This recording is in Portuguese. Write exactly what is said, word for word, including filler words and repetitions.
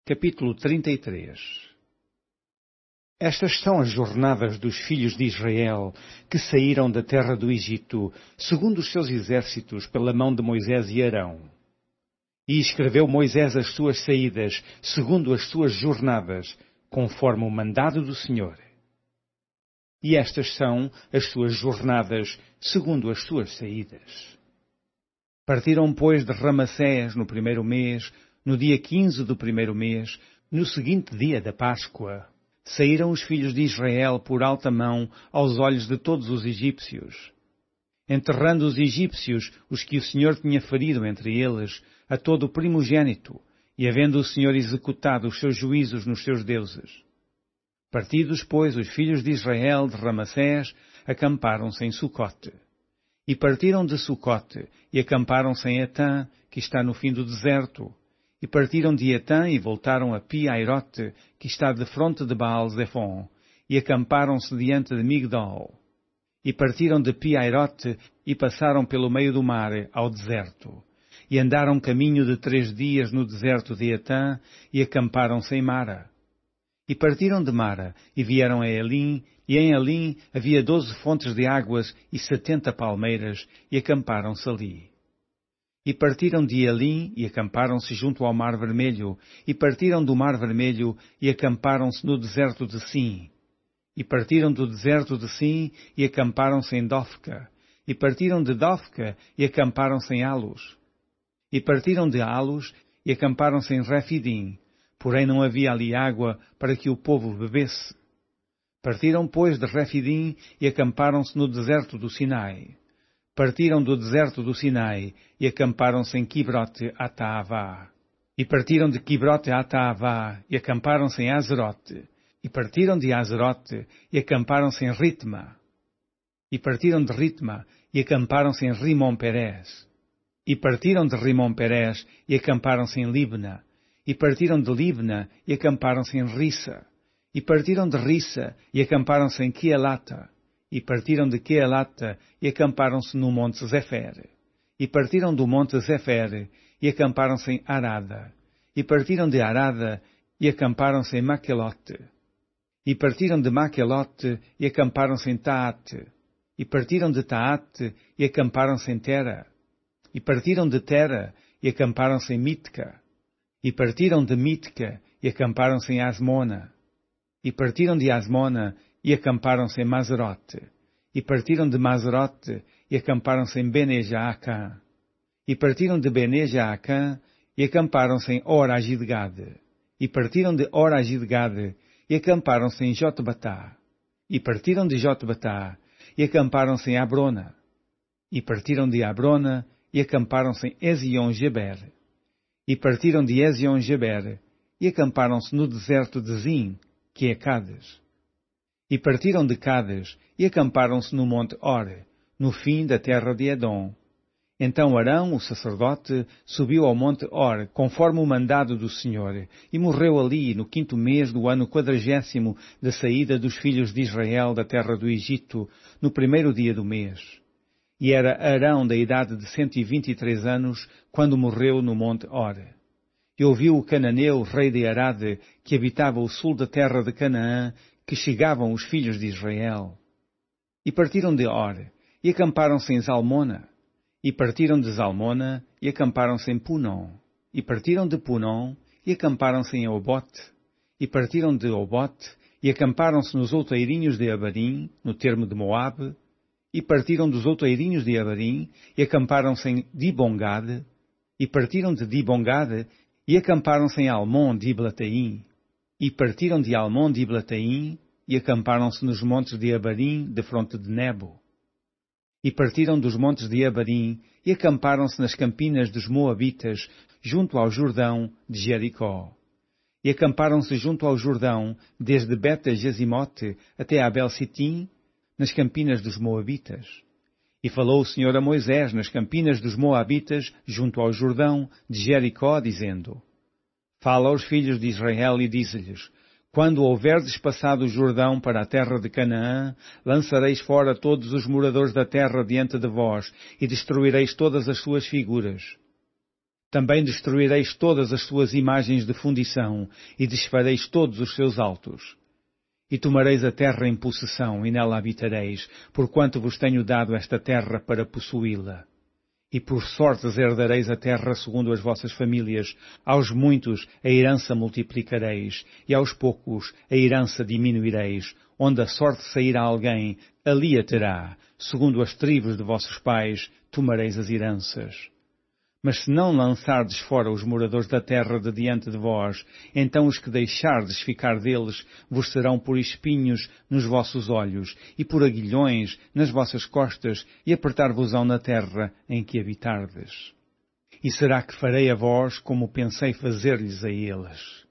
Capítulo trinta e três. Estas são as jornadas dos filhos de Israel, que saíram da terra do Egito, segundo os seus exércitos, pela mão de Moisés e Arão. E escreveu Moisés as suas saídas, segundo as suas jornadas, conforme o mandado do Senhor. E estas são as suas jornadas, segundo as suas saídas. Partiram, pois, de Ramassés no primeiro mês, no dia quinze do primeiro mês, no seguinte dia da Páscoa, saíram os filhos de Israel por alta mão aos olhos de todos os egípcios, enterrando os egípcios, os que o Senhor tinha ferido entre eles, a todo o primogênito, e havendo o Senhor executado os seus juízos nos seus deuses. Partidos, pois, os filhos de Israel de Ramassés, acamparam-se em Sucote. E partiram de Sucote, e acamparam-se em Etã, que está no fim do deserto. E partiram de Etã e voltaram a Pi-Airote, que está defronte de Baal-Zephon, e acamparam-se diante de Migdol. E partiram de Pi-Airote e passaram pelo meio do mar ao deserto. E andaram caminho de três dias no deserto de Etã e acamparam-se em Mara. E partiram de Mara e vieram a Elim, e em Elim havia doze fontes de águas e setenta palmeiras, e acamparam-se ali. E partiram de Elim e acamparam-se junto ao Mar Vermelho, e partiram do Mar Vermelho e acamparam-se no deserto de Sim. E partiram do deserto de Sim e acamparam-se em Dofca. E partiram de Dofca e acamparam-se em Alos. E partiram de Alos e acamparam-se em Refidim, porém não havia ali água para que o povo bebesse. Partiram, pois, de Refidim e acamparam-se no deserto do Sinai. Partiram do deserto do Sinai e acamparam-se em Quibrote-Ataavá. E partiram de Quibrote-Ataavá e acamparam-se em Azerote. E partiram de Azerote e acamparam-se em Ritma. E partiram de Ritma e acamparam-se em Rimon-Perés. E partiram de Rimon-Perés e acamparam-se em Libna. E partiram de Libna e acamparam-se em Rissa. E partiram de Rissa e acamparam-se em Quielata. E partiram de Quielata e acamparam-se no monte Zefer. E partiram do monte Zefer e acamparam-se em Arada. E partiram de Arada e acamparam-se em Maquelote. E partiram de Maquelote e acamparam-se em Taate. E partiram de Taate e acamparam-se em Tera. E partiram de Tera e acamparam-se em Mitka. E partiram de Mitka e acamparam-se em Asmona. E partiram de Asmona e acamparam-se em Mazerote. E partiram de Mazerote e acamparam-se em Bene-Jaacã. E partiram de Bene-Jaacã e acamparam-se em Or-Agidgade. E partiram de Or-Agidgade e acamparam-se em Jotbatá. E partiram de Jotbatá e acamparam-se em Abrona. E partiram de Abrona e acamparam-se em Ezion-Geber. E partiram de Ezion-Geber e acamparam-se no deserto de Zim, que é Cades. E partiram de Cades e acamparam-se no monte Or, no fim da terra de Edom. Então Arão, o sacerdote, subiu ao monte Or, conforme o mandado do Senhor, e morreu ali no quinto mês do ano quadragésimo da saída dos filhos de Israel da terra do Egito, no primeiro dia do mês. E era Arão da idade de cento e vinte e três anos, quando morreu no monte Or. E ouviu o cananeu, rei de Arade, que habitava o sul da terra de Canaã, que chegavam os filhos de Israel. E partiram de Or, e acamparam-se em Zalmona. E partiram de Zalmona, e acamparam-se em Punon. E partiram de Punon, e acamparam-se em Obote. E partiram de Obote, e acamparam-se nos outeirinhos de Abarim, no termo de Moabe. E partiram dos outeirinhos de Abarim, e acamparam-se em Dibongade. E partiram de Dibongade, e acamparam-se em Almon de Iblataim. E partiram de Almon de Iblataim, e acamparam-se nos montes de Abarim, defronte de Nebo. E partiram dos montes de Abarim, e acamparam-se nas campinas dos Moabitas, junto ao Jordão de Jericó. E acamparam-se junto ao Jordão, desde Bete-Gesimote até Abel-Sitim, nas campinas dos Moabitas. E falou o Senhor a Moisés nas campinas dos Moabitas, junto ao Jordão de Jericó, dizendo: Fala aos filhos de Israel e dize-lhes: Quando houverdes passado o Jordão para a terra de Canaã, lançareis fora todos os moradores da terra diante de vós, e destruireis todas as suas figuras. Também destruireis todas as suas imagens de fundição, e desfareis todos os seus altos. E tomareis a terra em possessão, e nela habitareis, porquanto vos tenho dado esta terra para possuí-la. E por sortes herdareis a terra segundo as vossas famílias, aos muitos a herança multiplicareis, e aos poucos a herança diminuireis, onde a sorte sair a alguém, ali a terá, segundo as tribos de vossos pais, tomareis as heranças. Mas se não lançardes fora os moradores da terra de diante de vós, então os que deixardes ficar deles vos serão por espinhos nos vossos olhos e por aguilhões nas vossas costas, e apertar-vos-ão na terra em que habitardes. E será que farei a vós como pensei fazer-lhes a eles?